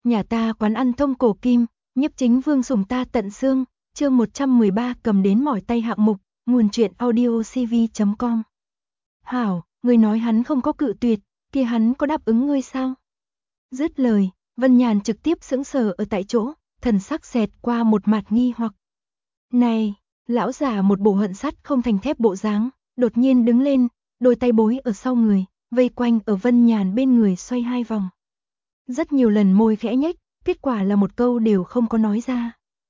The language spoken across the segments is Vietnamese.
Nhà ta quán ăn thông cổ kim, nhiếp chính vương sủng ta tận xương, chương 113 cầm đến mỏi tay hạng mục, nguồn truyện audiocv.com. Hảo, ngươi nói hắn không có cự tuyệt, kia hắn có đáp ứng ngươi sao? Dứt lời, Vân Nhàn trực tiếp sững sờ ở tại chỗ, thần sắc xẹt qua một mặt nghi hoặc. Này, lão già một bộ hận sắt không thành thép bộ dáng, đột nhiên đứng lên, đôi tay bối ở sau người, vây quanh ở Vân Nhàn bên người xoay hai vòng. Rất nhiều lần môi khẽ nhếch, kết quả là một câu đều không có nói ra.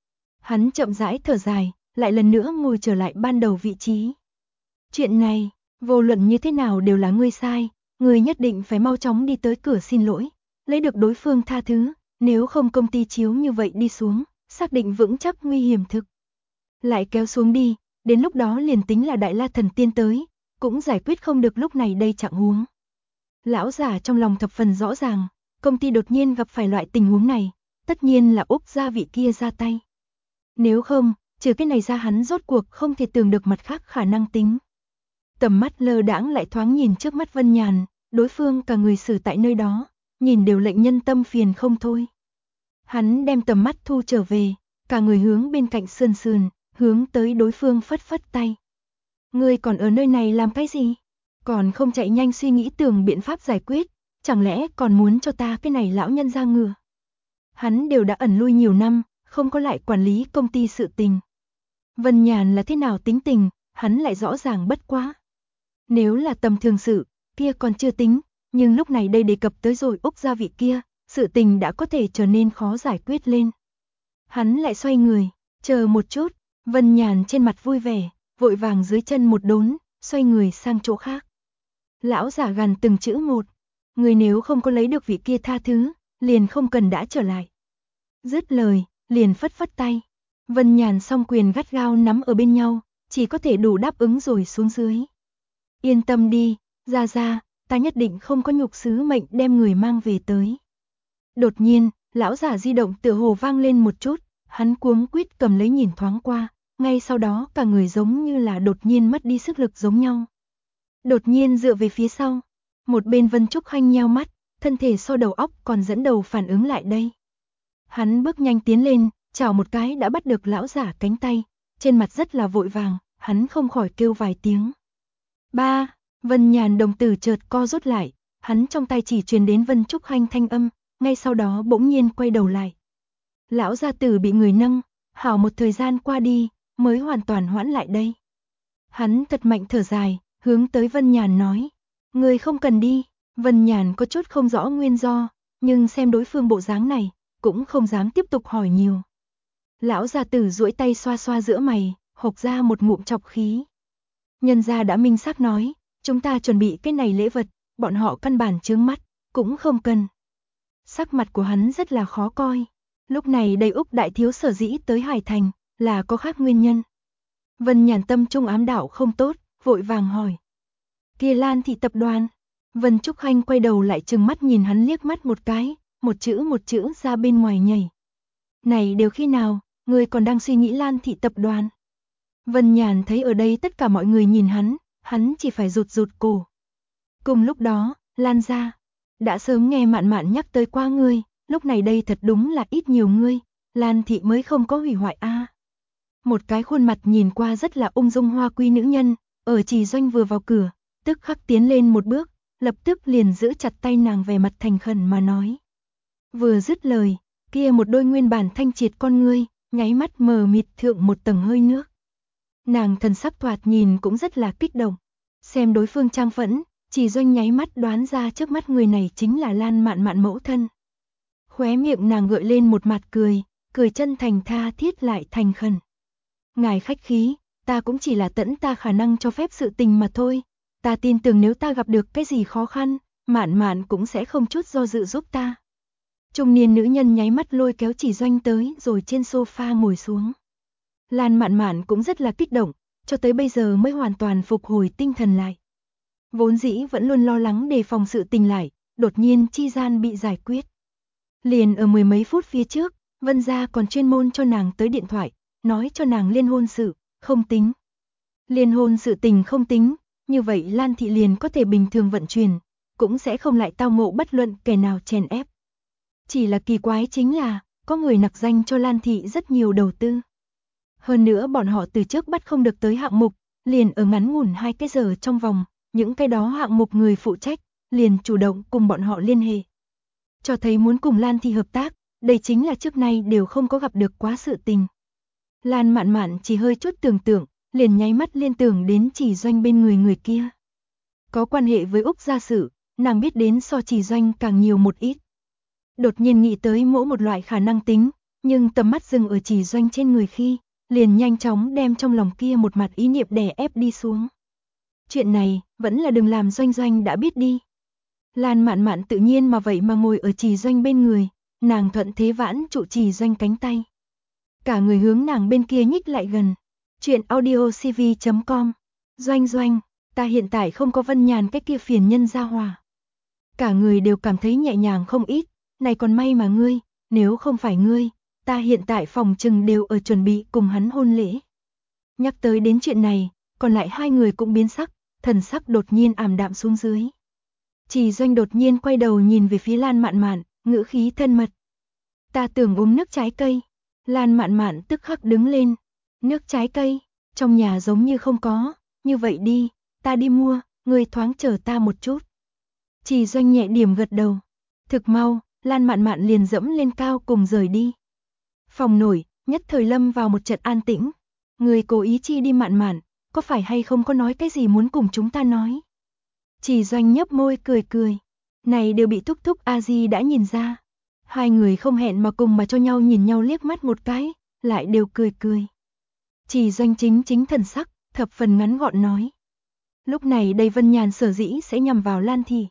Hắn chậm rãi thở dài, lại lần nữa ngồi trở lại ban đầu vị trí. Chuyện này, vô luận như thế nào đều là ngươi sai, ngươi nhất định phải mau chóng đi tới cửa xin lỗi, lấy được đối phương tha thứ, nếu không công ty chiếu như vậy đi xuống, xác định vững chắc nguy hiểm thực. Lại kéo xuống đi, đến lúc đó liền tính là Đại La Thần Tiên tới, cũng giải quyết không được lúc này đây trạng huống. Lão giả trong lòng thập phần rõ ràng, công ty đột nhiên gặp phải loại tình huống này, tất nhiên là Úc gia vị kia ra tay. Nếu không, trừ cái này ra hắn rốt cuộc không thể tưởng được mặt khác khả năng tính. Tầm mắt lơ đãng lại thoáng nhìn trước mắt Vân Nhàn, đối phương cả người xử tại nơi đó, nhìn đều lệnh nhân tâm phiền không thôi. Hắn đem tầm mắt thu trở về, cả người hướng bên cạnh sườn sườn, hướng tới đối phương phất phất tay. Ngươi còn ở nơi này làm cái gì? Còn không chạy nhanh suy nghĩ tưởng biện pháp giải quyết, chẳng lẽ còn muốn cho ta cái này lão nhân ra ngựa? Hắn đều đã ẩn lui nhiều năm, không có lại quản lý công ty sự tình. Vân Nhàn là thế nào tính tình, hắn lại rõ ràng bất quá. Nếu là tầm thường sự, kia còn chưa tính, nhưng lúc này đây đề cập tới rồi Úc gia vị kia, sự tình đã có thể trở nên khó giải quyết lên. Hắn lại xoay người, chờ một chút, Vân Nhàn trên mặt vui vẻ, vội vàng dưới chân một đốn, xoay người sang chỗ khác. Lão giả gằn từng chữ một, người nếu không có lấy được vị kia tha thứ, liền không cần đã trở lại. Dứt lời, liền phất phất tay. Vân Nhàn song quyền gắt gao nắm ở bên nhau, chỉ có thể đủ đáp ứng rồi xuống dưới. Yên tâm đi, ra, ta nhất định không có nhục sứ mệnh đem người mang về tới. Đột nhiên, lão giả di động tựa hồ vang lên một chút, hắn cuống quýt cầm lấy nhìn thoáng qua, ngay sau đó cả người giống như là đột nhiên mất đi sức lực giống nhau. Đột nhiên dựa về phía sau, một bên Vân Trúc Khanh nheo mắt, thân thể so đầu óc còn dẫn đầu phản ứng lại đây. Hắn bước nhanh tiến lên, chào một cái đã bắt được lão giả cánh tay, trên mặt rất là vội vàng, hắn không khỏi kêu vài tiếng. Ba, Vân Nhàn đồng tử chợt co rút lại, hắn trong tay chỉ truyền đến Vân Trúc Khanh thanh âm, ngay sau đó bỗng nhiên quay đầu lại. Lão gia tử bị người nâng, hảo một thời gian qua đi, mới hoàn toàn hoãn lại đây. Hắn thật mạnh thở dài, hướng tới Vân Nhàn nói, người không cần đi. Vân Nhàn có chút không rõ nguyên do, nhưng xem đối phương bộ dáng này, cũng không dám tiếp tục hỏi nhiều. Lão gia tử duỗi tay xoa xoa giữa mày, hộc ra một ngụm chọc khí. Nhân gia đã minh xác nói, chúng ta chuẩn bị cái này lễ vật, bọn họ căn bản chướng mắt, cũng không cần. Sắc mặt của hắn rất là khó coi. Lúc này đây Úc đại thiếu sở dĩ tới Hải Thành, là có khác nguyên nhân. Vân Nhàn tâm trung ám đạo không tốt, vội vàng hỏi. Kia Lan thị tập đoàn. Vân Trúc Khanh quay đầu lại trừng mắt nhìn hắn liếc mắt một cái, một chữ ra bên ngoài nhảy. Này đều khi nào, người còn đang suy nghĩ Lan thị tập đoàn. Vân Nhàn thấy ở đây tất cả mọi người nhìn hắn chỉ phải rụt cổ. Cùng lúc đó, Lan gia, đã sớm nghe Mạn Mạn nhắc tới qua ngươi, lúc này đây thật đúng là ít nhiều ngươi, Lan thị mới không có hủy hoại a. Một cái khuôn mặt nhìn qua rất là ung dung hoa quý nữ nhân, ở Trì Doanh vừa vào cửa, tức khắc tiến lên một bước, lập tức liền giữ chặt tay nàng về mặt thành khẩn mà nói. Vừa dứt lời, kia một đôi nguyên bản thanh triệt con ngươi, nháy mắt mờ mịt thượng một tầng hơi nước. Nàng thần sắc thoạt nhìn cũng rất là kích động, xem đối phương trang phẫn, Trì Doanh nháy mắt đoán ra trước mắt người này chính là Lan Mạn Mạn mẫu thân. Khóe miệng nàng gợi lên một mặt cười chân thành tha thiết lại thành khẩn. Ngài khách khí, ta cũng chỉ là tận ta khả năng cho phép sự tình mà thôi, ta tin tưởng nếu ta gặp được cái gì khó khăn, Mạn Mạn cũng sẽ không chút do dự giúp ta. Trung niên nữ nhân nháy mắt lôi kéo Trì Doanh tới rồi trên sofa ngồi xuống. Lan Mạn Mạn cũng rất là kích động, cho tới bây giờ mới hoàn toàn phục hồi tinh thần lại. Vốn dĩ vẫn luôn lo lắng đề phòng sự tình lại, đột nhiên chi gian bị giải quyết. Liền ở mười mấy phút phía trước, Vân gia còn chuyên môn cho nàng tới điện thoại, nói cho nàng liên hôn sự, không tính. Liên hôn sự tình không tính, như vậy Lan thị liền có thể bình thường vận chuyển, cũng sẽ không lại tao ngộ bất luận kẻ nào chèn ép. Chỉ là kỳ quái chính là, có người nặc danh cho Lan Thị rất nhiều đầu tư. Hơn nữa bọn họ từ trước bắt không được tới hạng mục, liền ở ngắn ngủn 2 cái giờ trong vòng, những cái đó hạng mục người phụ trách, liền chủ động cùng bọn họ liên hệ. Cho thấy muốn cùng Lan Thị hợp tác, đây chính là trước nay đều không có gặp được quá sự tình. Lan Mạn Mạn chỉ hơi chút tưởng tượng, liền nháy mắt liên tưởng đến Chỉ Doanh bên người kia. Có quan hệ với Úc gia sự, nàng biết đến so Chỉ Doanh càng nhiều một ít. Đột nhiên nghĩ tới mỗi một loại khả năng tính, nhưng tầm mắt dừng ở Chỉ Doanh trên người khi, liền nhanh chóng đem trong lòng kia một mặt ý niệm đè ép đi xuống. Chuyện này, vẫn là đừng làm Doanh Doanh đã biết đi. Lan Mạn Mạn tự nhiên mà vậy mà ngồi ở Chỉ Doanh bên người, nàng thuận thế vãn trụ Chỉ Doanh cánh tay. Cả người hướng nàng bên kia nhích lại gần. Chuyện audiocv.com. Doanh Doanh, ta hiện tại không có Vân Nhàn cái kia phiền nhân gia hòa. Cả người đều cảm thấy nhẹ nhàng không ít, này còn may mà ngươi, nếu không phải ngươi, ta hiện tại phòng trừng đều ở chuẩn bị cùng hắn hôn lễ. Nhắc tới đến chuyện này, còn lại hai người cũng biến sắc, thần sắc đột nhiên ảm đạm xuống dưới. Chỉ Doanh đột nhiên quay đầu nhìn về phía Lan Mạn Mạn, ngữ khí thân mật. Ta tưởng uống nước trái cây. Lan Mạn Mạn tức khắc đứng lên. Nước trái cây, trong nhà giống như không có, như vậy đi, ta đi mua, ngươi thoáng chờ ta một chút. Chỉ Doanh nhẹ điểm gật đầu. Thực mau, Lan Mạn Mạn liền dẫm lên cao cùng rời đi. Phòng nổi, nhất thời lâm vào một trận an tĩnh. Người cố ý chi đi Mạn Mạn, có phải hay không có nói cái gì muốn cùng chúng ta nói? Chỉ Doanh nhấp môi cười cười. Này đều bị Thúc Thúc A Di đã nhìn ra. Hai người không hẹn mà cùng mà cho nhau nhìn nhau liếc mắt một cái, lại đều cười cười. Chỉ Doanh chính thần sắc, thập phần ngắn gọn nói. Lúc này đây Vân Nhàn sở dĩ sẽ nhằm vào Lan Thị.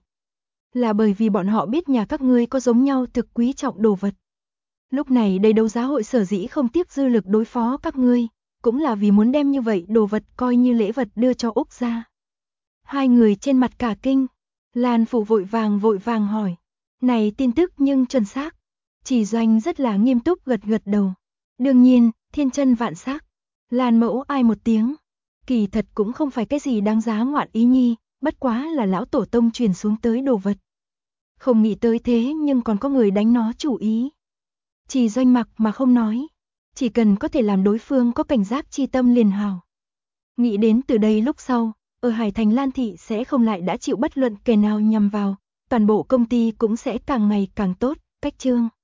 Là bởi vì bọn họ biết nhà các ngươi có giống nhau thực quý trọng đồ vật. Lúc này đây đấu giá hội sở dĩ không tiếp dư lực đối phó các ngươi, cũng là vì muốn đem như vậy đồ vật coi như lễ vật đưa cho Úc gia. Hai người trên mặt cả kinh, Lan Phủ vội vàng hỏi. Này tin tức nhưng chuẩn xác. Chỉ Doanh rất là nghiêm túc gật đầu. Đương nhiên, thiên chân vạn xác. Lan mẫu ai một tiếng. Kỳ thật cũng không phải cái gì đáng giá ngoạn ý nhi, bất quá là lão tổ tông truyền xuống tới đồ vật. Không nghĩ tới thế nhưng còn có người đánh nó chủ ý. Chỉ Doanh mặc mà không nói. Chỉ cần có thể làm đối phương có cảnh giác chi tâm liền hào. Nghĩ đến từ đây lúc sau, ở Hải Thành Lan Thị sẽ không lại đã chịu bất luận kẻ nào nhằm vào, toàn bộ công ty cũng sẽ càng ngày càng tốt, cách chương.